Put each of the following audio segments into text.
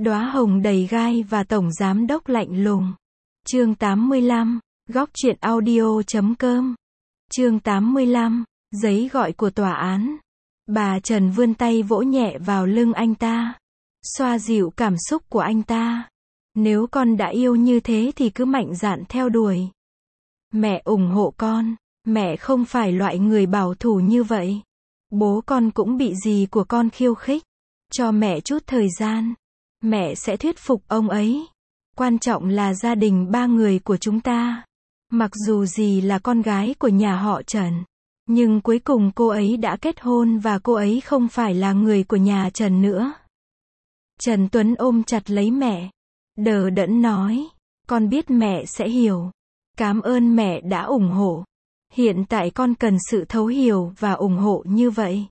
Đóa hồng đầy gai và tổng giám đốc lạnh lùng. Chương 85, góc truyện audio.com. Chương 85, giấy gọi của tòa án. Bà Trần vươn tay vỗ nhẹ vào lưng anh ta, xoa dịu cảm xúc của anh ta. Nếu con đã yêu như thế thì cứ mạnh dạn theo đuổi. Mẹ ủng hộ con, mẹ không phải loại người bảo thủ như vậy. Bố con cũng bị dì của con khiêu khích. Cho mẹ chút thời gian, mẹ sẽ thuyết phục ông ấy. Quan trọng là gia đình ba người của chúng ta. Mặc dù dì là con gái của nhà họ Trần, nhưng cuối cùng cô ấy đã kết hôn và cô ấy không phải là người của nhà Trần nữa. Trần Tuấn ôm chặt lấy mẹ, đờ đẫn nói, con biết mẹ sẽ hiểu. Cảm ơn mẹ đã ủng hộ. Hiện tại con cần sự thấu hiểu và ủng hộ như vậy.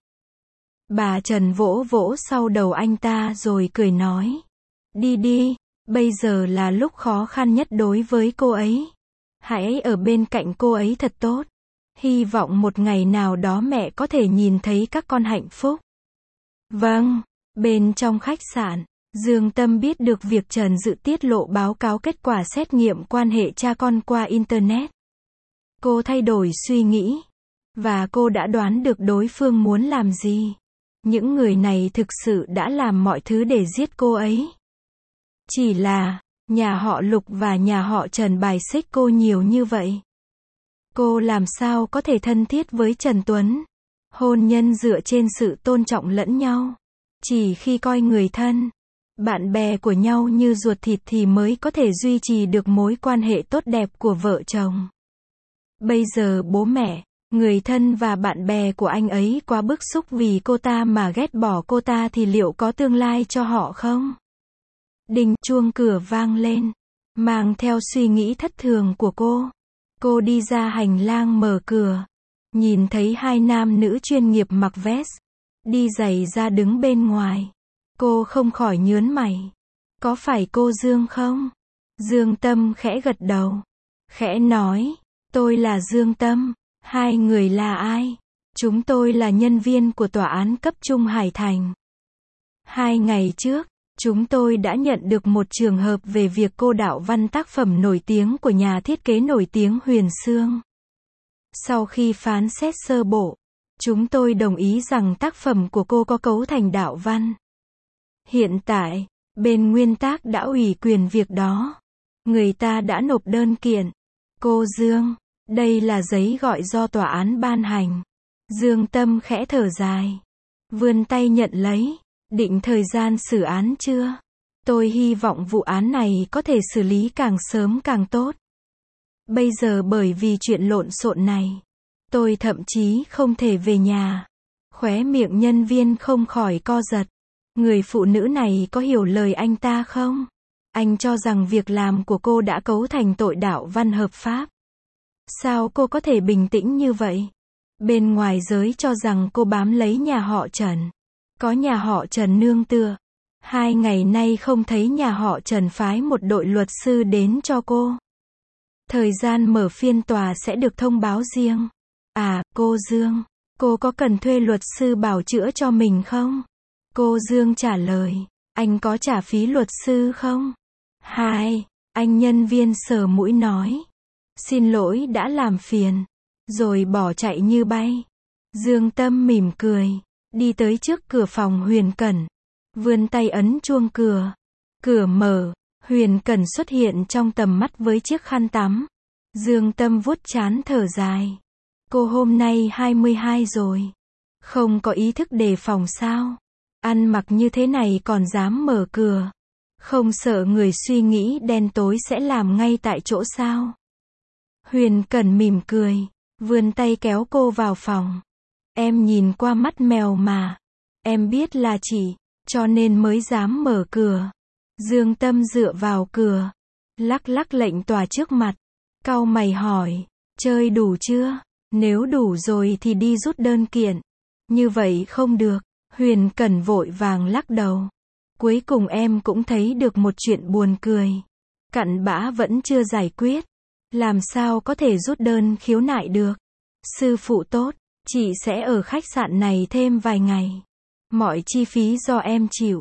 Bà Trần vỗ vỗ sau đầu anh ta rồi cười nói, đi đi, bây giờ là lúc khó khăn nhất đối với cô ấy. Hãy ở bên cạnh cô ấy thật tốt. Hy vọng một ngày nào đó mẹ có thể nhìn thấy các con hạnh phúc. Vâng. Bên trong khách sạn, Dương Tâm biết được việc Trần Dự tiết lộ báo cáo kết quả xét nghiệm quan hệ cha con qua Internet. Cô thay đổi suy nghĩ, và cô đã đoán được đối phương muốn làm gì. Những người này thực sự đã làm mọi thứ để giết cô ấy. Chỉ là, nhà họ Lục và nhà họ Trần bài xích cô nhiều như vậy. Cô làm sao có thể thân thiết với Trần Tuấn? Hôn nhân dựa trên sự tôn trọng lẫn nhau. Chỉ khi coi người thân, bạn bè của nhau như ruột thịt thì mới có thể duy trì được mối quan hệ tốt đẹp của vợ chồng. Bây giờ bố mẹ, người thân và bạn bè của anh ấy quá bức xúc vì cô ta mà ghét bỏ cô ta thì liệu có tương lai cho họ không? Đinh, chuông cửa vang lên, mang theo suy nghĩ thất thường của cô. Cô đi ra hành lang mở cửa, nhìn thấy hai nam nữ chuyên nghiệp mặc vest, đi giày ra đứng bên ngoài. Cô không khỏi nhớn mày. Có phải cô Dương không? Dương Tâm khẽ gật đầu, khẽ nói, tôi là Dương Tâm. Hai người là ai? Chúng tôi là nhân viên của tòa án cấp trung Hải Thành. 2 ngày trước, chúng tôi đã nhận được một trường hợp về việc cô đạo văn tác phẩm nổi tiếng của nhà thiết kế nổi tiếng Huyền Xương. Sau khi phán xét sơ bộ, chúng tôi đồng ý rằng tác phẩm của cô có cấu thành đạo văn. Hiện tại, bên nguyên tác đã ủy quyền việc đó. Người ta đã nộp đơn kiện. Cô Dương, đây là giấy gọi do tòa án ban hành. Dương Tâm khẽ thở dài, vươn tay nhận lấy. Định thời gian xử án chưa? Tôi hy vọng vụ án này có thể xử lý càng sớm càng tốt. Bây giờ bởi vì chuyện lộn xộn này, tôi thậm chí không thể về nhà. Khóe miệng nhân viên không khỏi co giật. Người phụ nữ này có hiểu lời anh ta không? Anh cho rằng việc làm của cô đã cấu thành tội đạo văn hợp pháp. Sao cô có thể bình tĩnh như vậy? Bên ngoài giới cho rằng cô bám lấy nhà họ Trần. Có nhà họ Trần nương tựa. 2 ngày nay không thấy nhà họ Trần phái một đội luật sư đến cho cô. Thời gian mở phiên tòa sẽ được thông báo riêng. À, cô Dương, cô có cần thuê luật sư bào chữa cho mình không? Cô Dương trả lời, anh có trả phí luật sư không? Anh nhân viên sờ mũi nói, xin lỗi đã làm phiền, rồi bỏ chạy như bay. Dương Tâm mỉm cười, đi tới trước cửa phòng Huyền Cẩn, vươn tay ấn chuông cửa. Cửa mở, Huyền Cẩn xuất hiện trong tầm mắt với chiếc khăn tắm. Dương Tâm vuốt trán thở dài. Cô hôm nay 22 rồi. Không có ý thức đề phòng sao? Ăn mặc như thế này còn dám mở cửa. Không sợ người suy nghĩ đen tối sẽ làm ngay tại chỗ sao? Huyền Cẩn mỉm cười, vươn tay kéo cô vào phòng. Em nhìn qua mắt mèo mà. Em biết là chị, cho nên mới dám mở cửa. Dương Tâm dựa vào cửa, lắc lắc lệnh tòa trước mặt. Cau mày hỏi, chơi đủ chưa? Nếu đủ rồi thì đi rút đơn kiện. Như vậy không được. Huyền Cẩn vội vàng lắc đầu. Cuối cùng em cũng thấy được một chuyện buồn cười. Cặn bã vẫn chưa giải quyết. Làm sao có thể rút đơn khiếu nại được? Sư phụ tốt, chị sẽ ở khách sạn này thêm vài ngày. Mọi chi phí do em chịu.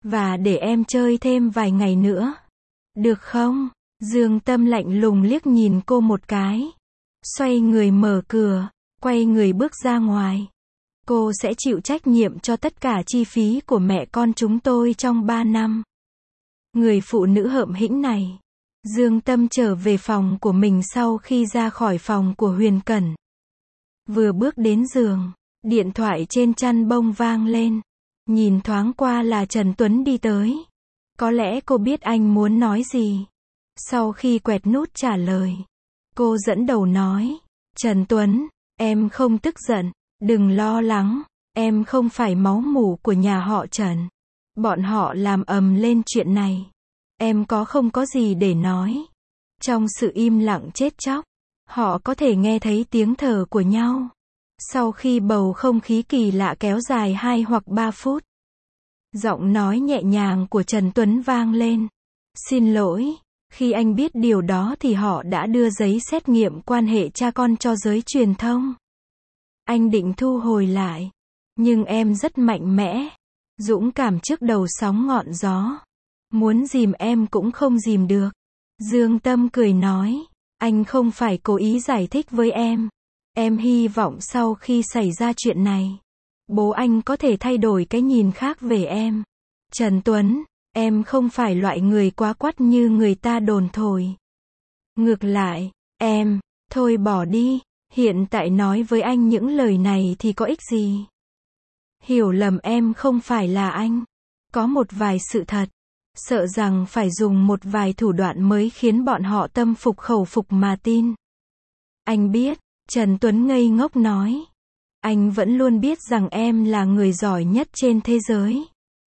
Và để em chơi thêm vài ngày nữa. Được không? Dương Tâm lạnh lùng liếc nhìn cô một cái. Xoay người mở cửa, quay người bước ra ngoài. Cô sẽ chịu trách nhiệm cho tất cả chi phí của mẹ con chúng tôi trong 3 năm. Người phụ nữ hợm hĩnh này. Dương Tâm trở về phòng của mình sau khi ra khỏi phòng của Huyền Cẩn. Vừa bước đến giường, điện thoại trên chăn bông vang lên. Nhìn thoáng qua là Trần Tuấn đi tới. Có lẽ cô biết anh muốn nói gì. Sau khi quẹt nút trả lời, cô dẫn đầu nói, Trần Tuấn, em không tức giận, đừng lo lắng, em không phải máu mủ của nhà họ Trần. Bọn họ làm ầm lên chuyện này. Em không có gì để nói. Trong sự im lặng chết chóc, họ có thể nghe thấy tiếng thở của nhau. Sau khi bầu không khí kỳ lạ kéo dài 2 hoặc 3 phút, giọng nói nhẹ nhàng của Trần Tuấn vang lên. Xin lỗi, khi anh biết điều đó thì họ đã đưa giấy xét nghiệm quan hệ cha con cho giới truyền thông. Anh định thu hồi lại, nhưng em rất mạnh mẽ, dũng cảm trước đầu sóng ngọn gió. Muốn dìm em cũng không dìm được. Dương Tâm cười nói, anh không phải cố ý giải thích với em. Em hy vọng sau khi xảy ra chuyện này, bố anh có thể thay đổi cái nhìn khác về em. Trần Tuấn, em không phải loại người quá quắt như người ta đồn thổi. Ngược lại, thôi bỏ đi, hiện tại nói với anh những lời này thì có ích gì. Hiểu lầm em không phải là anh. Có một vài sự thật, sợ rằng phải dùng một vài thủ đoạn mới khiến bọn họ tâm phục khẩu phục mà tin. Anh biết, Trần Tuấn ngây ngốc nói. Anh vẫn luôn biết rằng em là người giỏi nhất trên thế giới.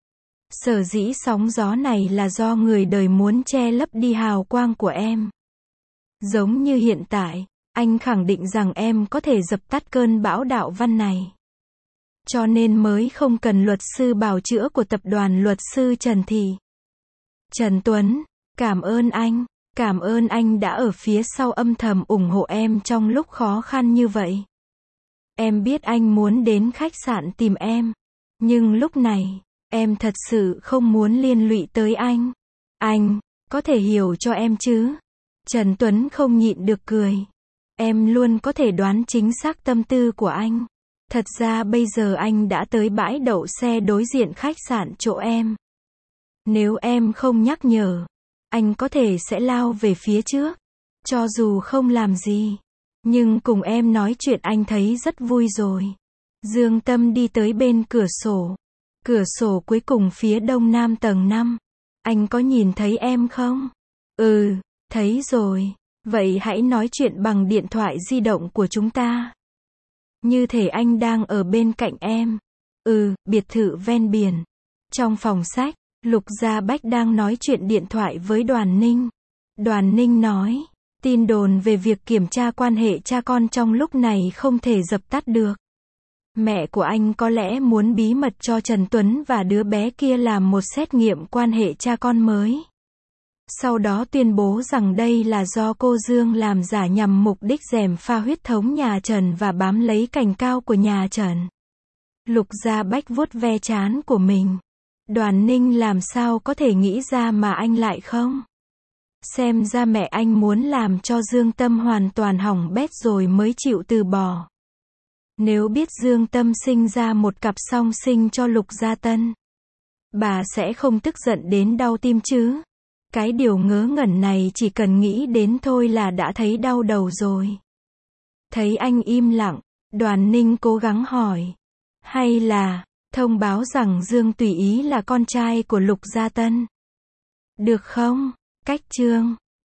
Sở dĩ sóng gió này là do người đời muốn che lấp đi hào quang của em. Giống như hiện tại, anh khẳng định rằng em có thể dập tắt cơn bão đạo văn này. Cho nên mới không cần luật sư bào chữa của tập đoàn luật sư Trần Thị. Trần Tuấn, cảm ơn anh đã ở phía sau âm thầm ủng hộ em trong lúc khó khăn như vậy. Em biết anh muốn đến khách sạn tìm em, nhưng lúc này, em thật sự không muốn liên lụy tới anh. Anh, có thể hiểu cho em chứ? Trần Tuấn không nhịn được cười. Em luôn có thể đoán chính xác tâm tư của anh. Thật ra bây giờ anh đã tới bãi đậu xe đối diện khách sạn chỗ em. Nếu em không nhắc nhở, anh có thể sẽ lao về phía trước. Cho dù không làm gì, nhưng cùng em nói chuyện anh thấy rất vui rồi. Dương Tâm đi tới bên cửa sổ. Cửa sổ cuối cùng phía đông nam tầng 5. Anh có nhìn thấy em không? Ừ, thấy rồi. Vậy hãy nói chuyện bằng điện thoại di động của chúng ta. Như thể anh đang ở bên cạnh em. Biệt thự ven biển. Trong phòng sách, Lục Gia Bách đang nói chuyện điện thoại với Đoàn Ninh. Đoàn Ninh nói, tin đồn về việc kiểm tra quan hệ cha con trong lúc này không thể dập tắt được. Mẹ của anh có lẽ muốn bí mật cho Trần Tuấn và đứa bé kia làm một xét nghiệm quan hệ cha con mới. Sau đó tuyên bố rằng đây là do cô Dương làm giả nhằm mục đích gièm pha huyết thống nhà Trần và bám lấy cành cao của nhà Trần. Lục Gia Bách vuốt ve trán của mình. Đoàn Ninh làm sao có thể nghĩ ra mà anh lại không? Xem ra mẹ anh muốn làm cho Dương Tâm hoàn toàn hỏng bét rồi mới chịu từ bỏ. Nếu biết Dương Tâm sinh ra một cặp song sinh cho Lục Gia Tân, bà sẽ không tức giận đến đau tim chứ? Cái điều ngớ ngẩn này chỉ cần nghĩ đến thôi là đã thấy đau đầu rồi. Thấy anh im lặng, Đoàn Ninh cố gắng hỏi. Hay là thông báo rằng Dương Tùy Ý là con trai của Lục Gia Tân? Được không? Cách chương